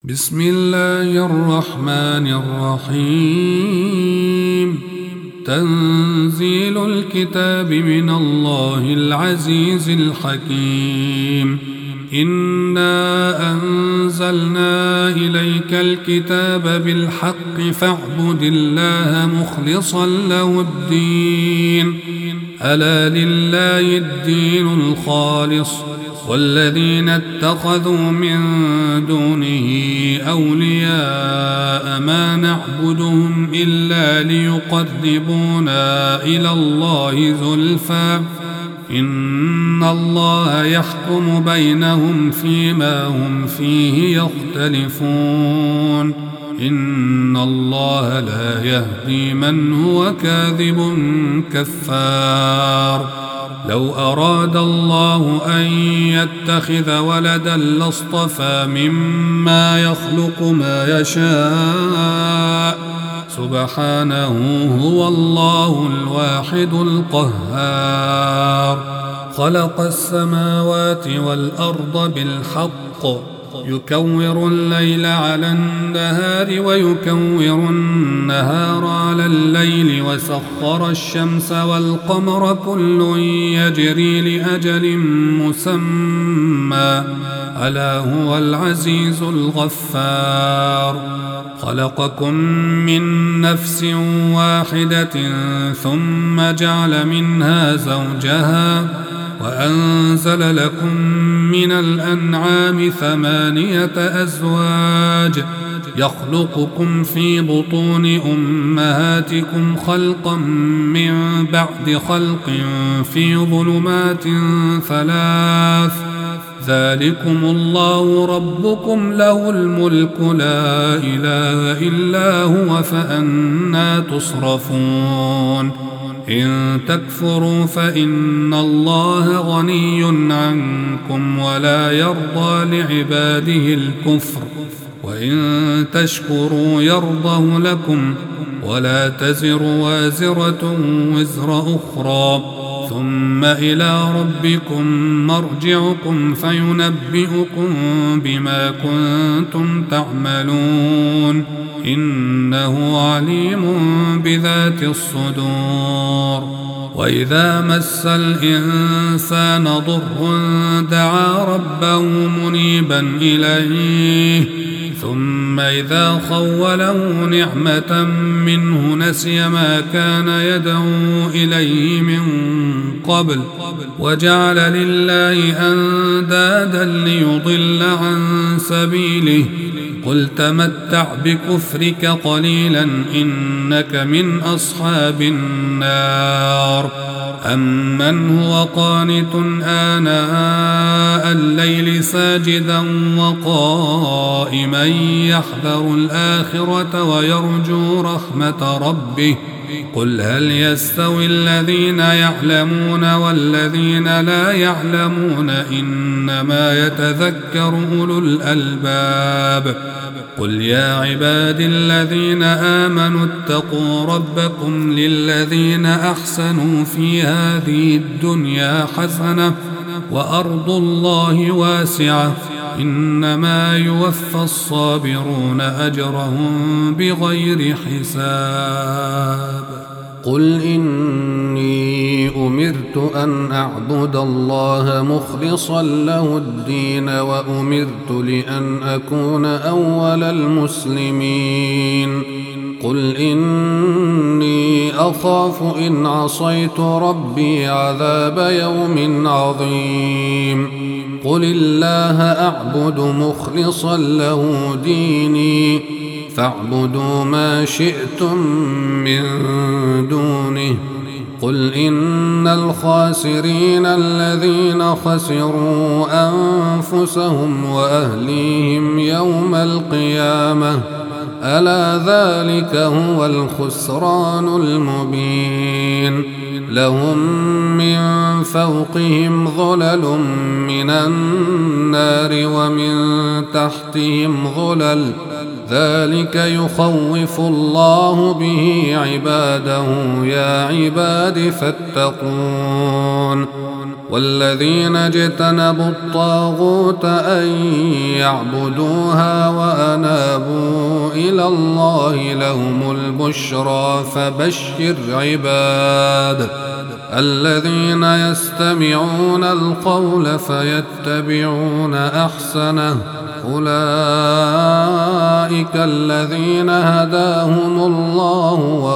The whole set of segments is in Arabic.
بسم الله الرحمن الرحيم. تنزيل الكتاب من الله العزيز الحكيم. إنا أنزلنا إليك الكتاب بالحق فاعبد الله مخلصا له الدين. ألا لله الدين الخالص والذين اتخذوا من دونه أولياء ما نعبدهم إلا ليقربونا إلى الله زلفى إن الله يحكم بينهم فيما هم فيه يختلفون إن الله لا يهدي من هو كاذب كفار. لو أراد الله أن يتخذ ولدا لاصطفى مما يخلق ما يشاء سبحانه هو الله الواحد القهار. خلق السماوات والأرض بالحق يكور الليل على النهار ويكور النهار على الليل وسخر الشمس والقمر كل يجري لأجل مسمى ألا هو العزيز الغفار. خلقكم من نفس واحدة ثم جعل منها زوجها وأنزل لكم من الأنعام 8 أزواج يخلقكم في بطون أمهاتكم خلقا من بعد خلق في ظلمات 3 ذلكم الله ربكم له الملك لا إله إلا هو فأنى تصرفون. إن تكفروا فإن الله غني عنكم ولا يرضى لعباده الكفر وإن تشكروا يرضه لكم ولا تزر وازرة وزر أخرى ثم إلى ربكم مرجعكم فينبئكم بما كنتم تعملون إنه عليم بذات الصدور. وإذا مس الإنسان ضر دعا ربه منيبا إليه ثم إذا خوله نعمة منه نسي ما كان يدعو إليه من قبل وجعل لله أندادا ليضل عن سبيله قل تمتع بكفرك قليلا إنك من أصحاب النار. أمن هو قانت آناء الليل ساجدا وقائما يحذر الآخرة ويرجو رحمة ربه قل هل يستوي الذين يعلمون والذين لا يعلمون إنما يتذكر أولو الألباب. قل يا عبادي الذين آمنوا اتقوا ربكم للذين أحسنوا في هذه الدنيا حسنة وأرض الله واسعة إنما يوفى الصابرون أجرهم بغير حساب. قل إني أمرت أن أعبد الله مخلصا له الدين وأمرت لأن أكون أول المسلمين. قل إني أخاف إن عصيت ربي عذاب يوم عظيم. قل الله أعبد مخلصا له ديني فاعبدوا ما شئتم من دونه. قل إن الخاسرين الذين خسروا أنفسهم وأهليهم يوم القيامة ألا ذلك هو الخسران المبين. لهم من فوقهم ظلل من النار ومن تحتهم ظلل ذلك يخوف الله به عباده يا عباد فاتقون. والذين اجتنبوا الطاغوت أن يعبدوها الله لهم البشرى فبشر عباد الذين يستمعون القول فيتبعون أحسنه أولئك الذين هداهم الله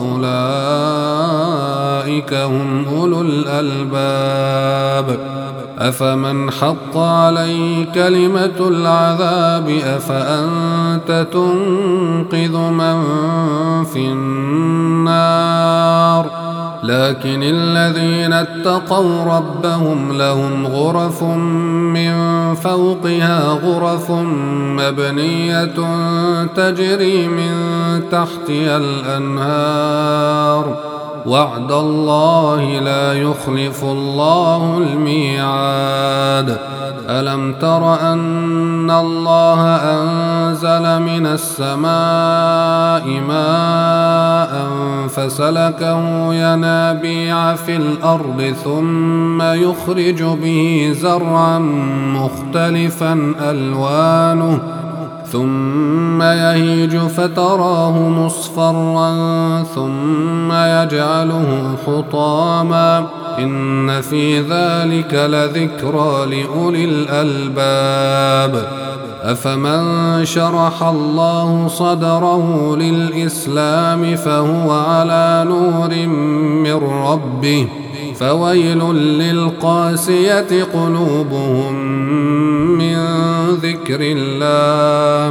وأولئك هم أولو الألباب أفمن حق عليه كلمة العذاب أفأنت تنقذ من في النار لكن الذين اتقوا ربهم لهم غرف من فوقها غرف مبنية تجري من تحتها الأنهار وعد الله لا يخلف الله الميعاد ألم تر أن الله أنزل من السماء ماء فسلكه ينابيع في الأرض ثم يخرج به زرعا مختلفا ألوانه ثم يهيج فتراه مصفرا ثم يجعله حطاما إن في ذلك لذكرى لأولي الألباب أفمن شرح الله صدره للإسلام فهو على نور من ربه فويل للقاسية قلوبهم من ذكر الله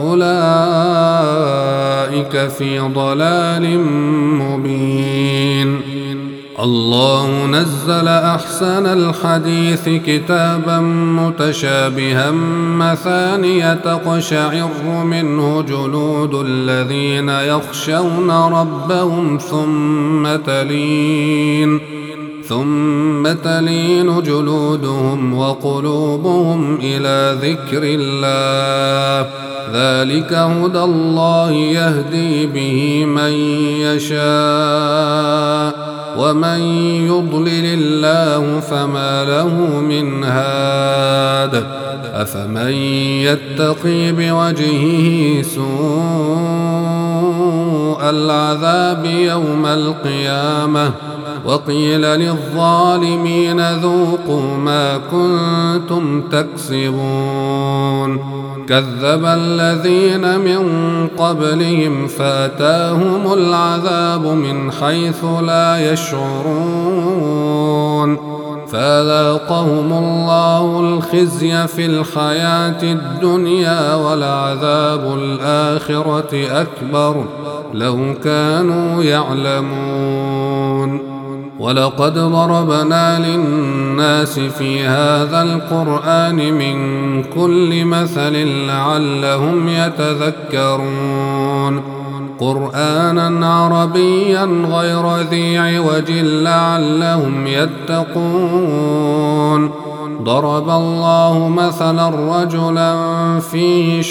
أولئك في ضلال مبين الله نزل أحسن الحديث كتابا متشابها مثانية تقشعر منه جلود الذين يخشون ربهم ثم تلين جلودهم وقلوبهم إلى ذكر الله ذلك هدى الله يهدي به من يشاء ومن يضلل الله فما له من هاد أفمن يتقي بوجهه سوء العذاب يوم القيامة وقيل للظالمين ذوقوا ما كنتم تكسبون كذب الذين من قبلهم فأتاهم العذاب من حيث لا يشعرون فذاقهم الله الخزي في الحياة الدنيا ولعذاب الآخرة أكبر لو كانوا يعلمون ولقد ضربنا للناس في هذا القرآن من كل مثل لعلهم يتذكرون قرآنا عربيا غير ذي عوج لعلهم يتقون ضرب الله مثلا رجلا فيه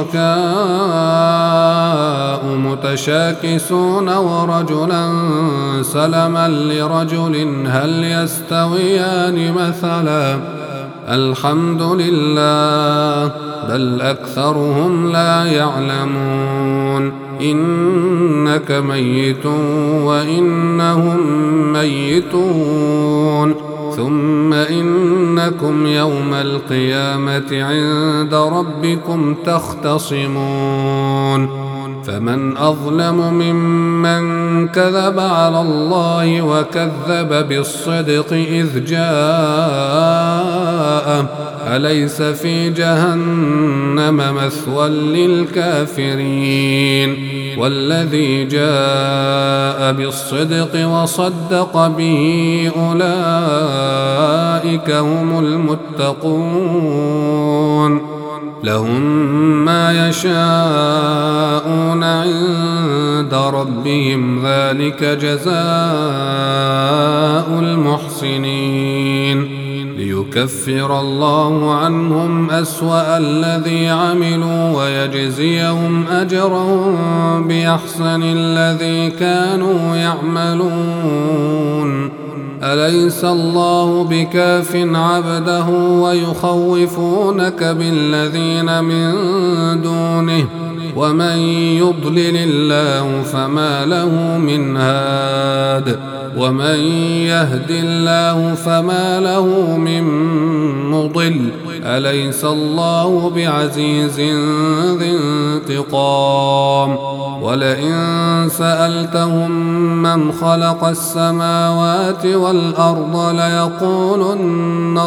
شركاء متشاكسون ورجلا سلما لرجل هل يستويان مثلا الحمد لله بل أكثرهم لا يعلمون إنك ميت وإنهم ميتون ثم إنكم يوم القيامة عند ربكم تختصمون فمن أظلم ممن كذب على الله وكذب بالصدق إذ جاءه أليس في جهنم مثوى للكافرين والذي جاء بالصدق وصدق به أولئك هم المتقون لهم ما يشاءون عند ربهم ذلك جزاء المحسنين ليكفر الله عنهم أسوأ الذي عملوا ويجزيهم أجرهم بأحسن الذي كانوا يعملون أليس الله بكاف ويخوفونك بالذين من دونه ومن يضلل الله فما له من هاد ومن يهد الله فما له من مضل أليس الله بعزيز ذي انتقام ولئن سألتهم من خلق السماوات والأرض ليقولن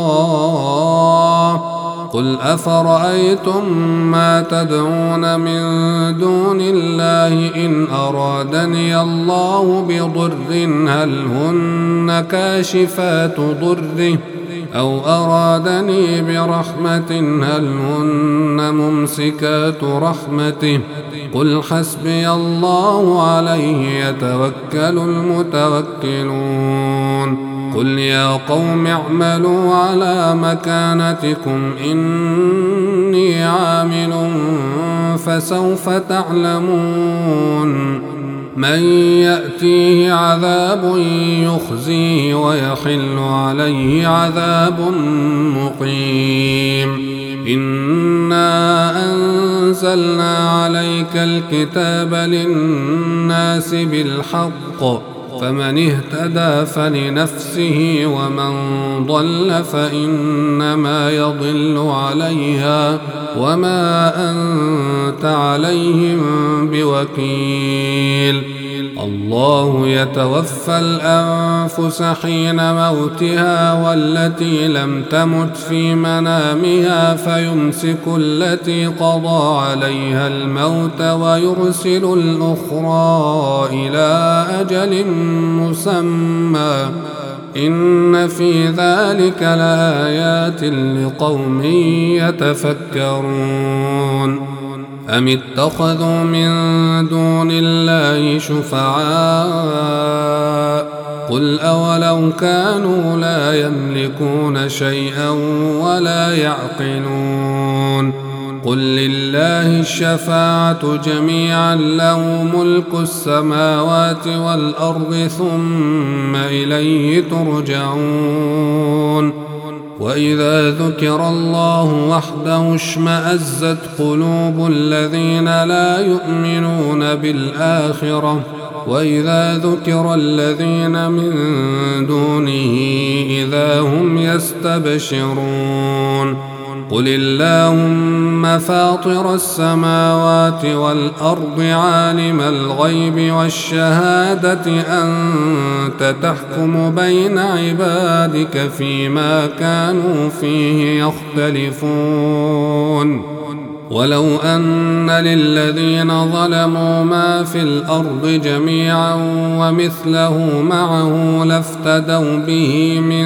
الله قل أفرأيتم ما تدعون من دون الله إن أرادني الله بضر هل هن كاشفات ضره أو أرادني برحمة هل هن ممسكات رحمته قل حسبي الله عليه يتوكل المتوكلون قل يا قوم اعملوا على مكانتكم إني عامل فسوف تعلمون من يأتيه عذاب يخزيه ويحل عليه عذاب مقيم إنا أنزلنا عليك الكتاب للناس بالحق فمن اهتدى فلنفسه ومن ضل فإنما يضل عليها وما أنت عليهم بوكيل الله يتوفى الأنفس حين موتها والتي لم تمت في منامها فيمسك التي قضى عليها الموت ويرسل الأخرى إلى أجل مسمى إن في ذلك لآيات لقوم يتفكرون أم اتخذوا من دون الله شفعاء قل أولو كانوا لا يملكون شيئا ولا يعقلون قل لله الشفاعة جميعا له ملك السماوات والأرض ثم إليه ترجعون وإذا ذكر الله وحده اشمأزت قلوب الذين لا يؤمنون بالآخرة وإذا ذكر الذين من دونه إذا هم يستبشرون قل اللهم فاطر السماوات والأرض عالم الغيب والشهادة أنت تحكم بين عبادك فيما كانوا فيه يختلفون ولو أن للذين ظلموا ما في الأرض جميعا ومثله معه لافتدوا به من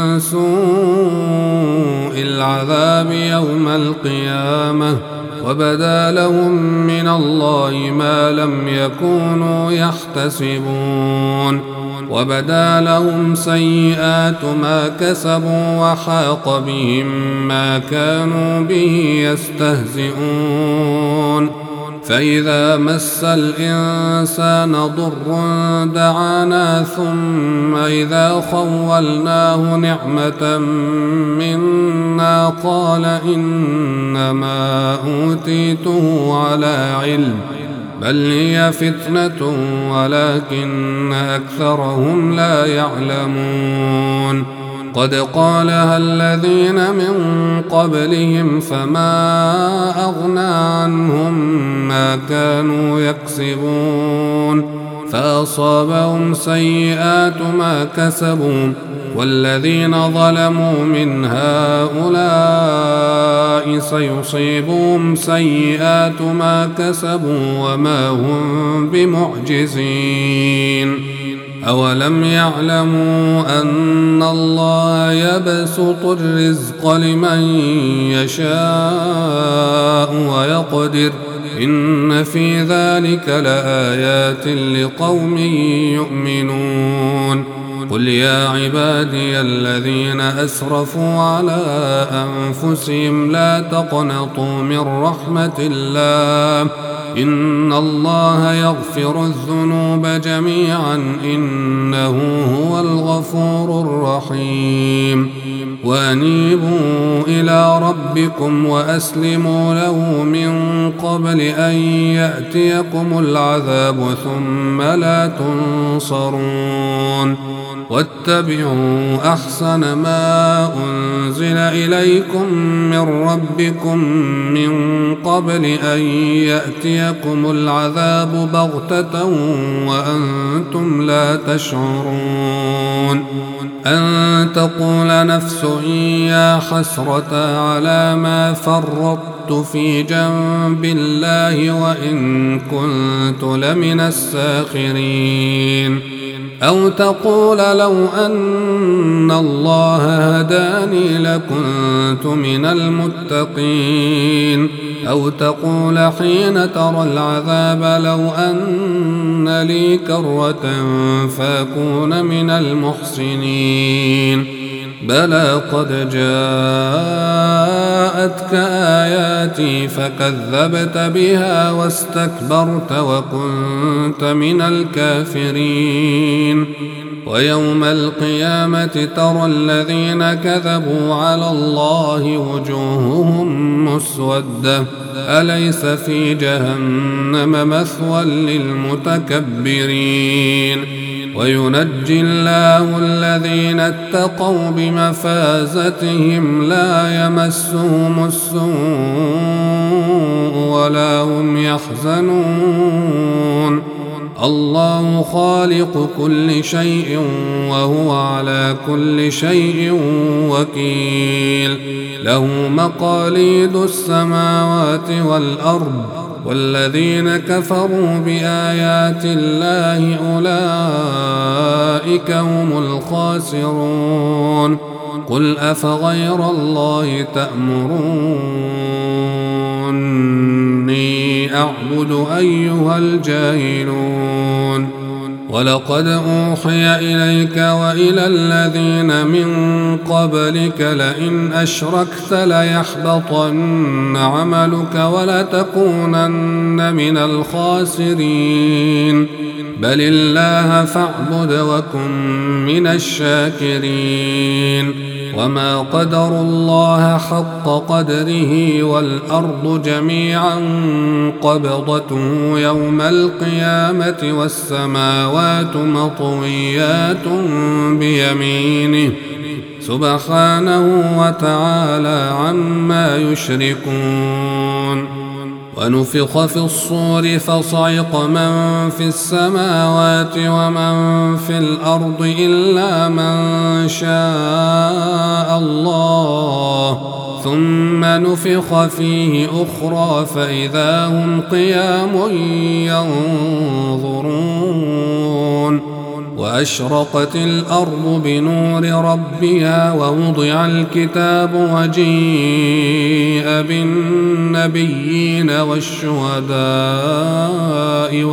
سوء العذاب يوم القيامة وبدا لهم من الله ما لم يكونوا يحتسبون وبدا لهم سيئات ما كسبوا وحاق بهم ما كانوا به يستهزئون فإذا مس الإنسان ضر دعانا ثم إذا خولناه نعمة منا قال إنما أوتيته على علم بل هي فتنة ولكن أكثرهم لا يعلمون قد قالها الذين من قبلهم فما أغنى عنهم ما كانوا يكسبون فأصابهم سيئات ما كسبوا والذين ظلموا من هؤلاء سيصيبهم سيئات ما كسبوا وما هم بمعجزين أولم يعلموا أن الله يبسط الرزق لمن يشاء ويقدر إن في ذلك لآيات لقوم يؤمنون قل يا عبادي الذين أسرفوا على أنفسهم لا تقنطوا من رحمة الله إن الله يغفر الذنوب جميعا إنه هو الغفور الرحيم وأنيبوا إلى ربكم وأسلموا له من قبل أن يأتيكم العذاب ثم لا تنصرون واتبعوا أحسن ما أنزل إليكم من ربكم من قبل أن يأتيكم العذاب بغتة وأنتم لا تشعرون أن تقول نفس يا حسرة على ما فرطت في جنب الله وإن كنت لمن الساخرين أو تقول لو أن الله هداني لكنت من المتقين أو تقول حين ترى العذاب لو أن لي كرة فأكون من المحسنين بلى قد جاءتك آياتي فكذبت بها واستكبرت وكنت من الكافرين ويوم القيامة ترى الذين كذبوا على الله وجوههم مسودة أليس في جهنم مثوى للمتكبرين وينجي الله الذين اتقوا بمفازتهم لا يمسهم السوء ولا هم يحزنون الله خالق كل شيء وهو على كل شيء وكيل له مقاليد السماوات والأرض والذين كفروا بآيات الله أولئك هم الخاسرون قل أفغير الله تأمروني أعبد أيها الجاهلون ولقد أوحي إليك وإلى الذين من قبلك لئن أشركت ليحبطن عملك ولتكونن من الخاسرين بل الله فاعبد وكن من الشاكرين وما قدروا الله حق قدره والأرض جميعا قبضته يوم القيامة والسماوات مطويات بيمينه سبحانه وتعالى عما يشركون ونفخ في الصور فصعق من في السماوات ومن في الأرض إلا من شاء الله ثم نفخ فيه أخرى فإذا هم قيام ينظرون وأشرقت الأرض بنور ربها ووضع الكتاب وجيء بالنبيين والشهداء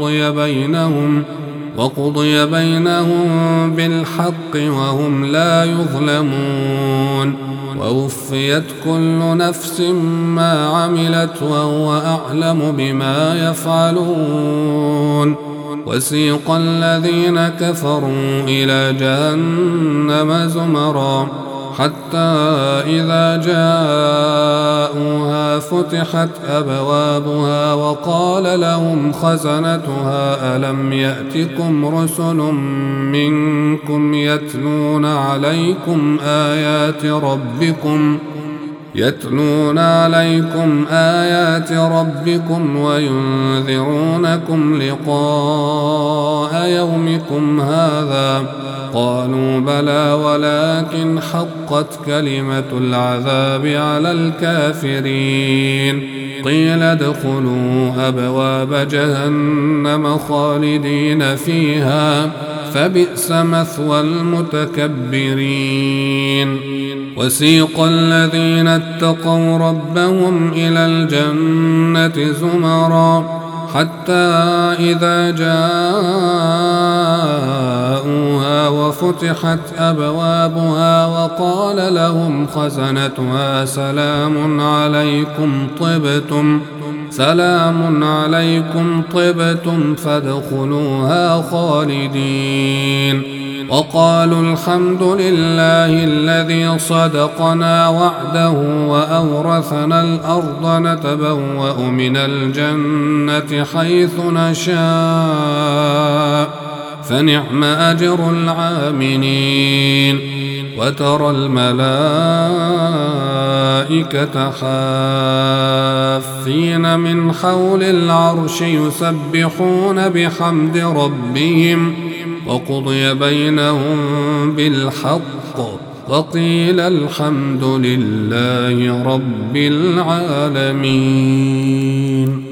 وقضي بينهم بالحق وهم لا يظلمون ووفيت كل نفس ما عملت وهو أعلم بما يفعلون وسيق الذين كفروا إلى جهنم زمرا حتى إذا جاءوها فتحت أبوابها وقال لهم خزنتها ألم يأتكم رسل منكم يتلون عليكم آيات ربكم وينذرونكم لقاء يومكم هذا قالوا بلى ولكن حقت كلمة العذاب على الكافرين قيل ادخلوا أبواب جهنم خالدين فيها فبئس مثوى المتكبرين وسيق الذين اتقوا ربهم إلى الجنة زمرا حتى إذا جاءوها وفتحت أبوابها وقال لهم خزنتها سلام عليكم طبتم فادخلوها خالدين وقالوا الحمد لله الذي صدقنا وعده وأورثنا الأرض نتبوأ من الجنة حيث نشاء فنعم أجر العاملين وترى الملائكة حافين من حول العرش يسبحون بحمد ربهم وقضي بينهم بالحق وقيل الحمد لله رب العالمين.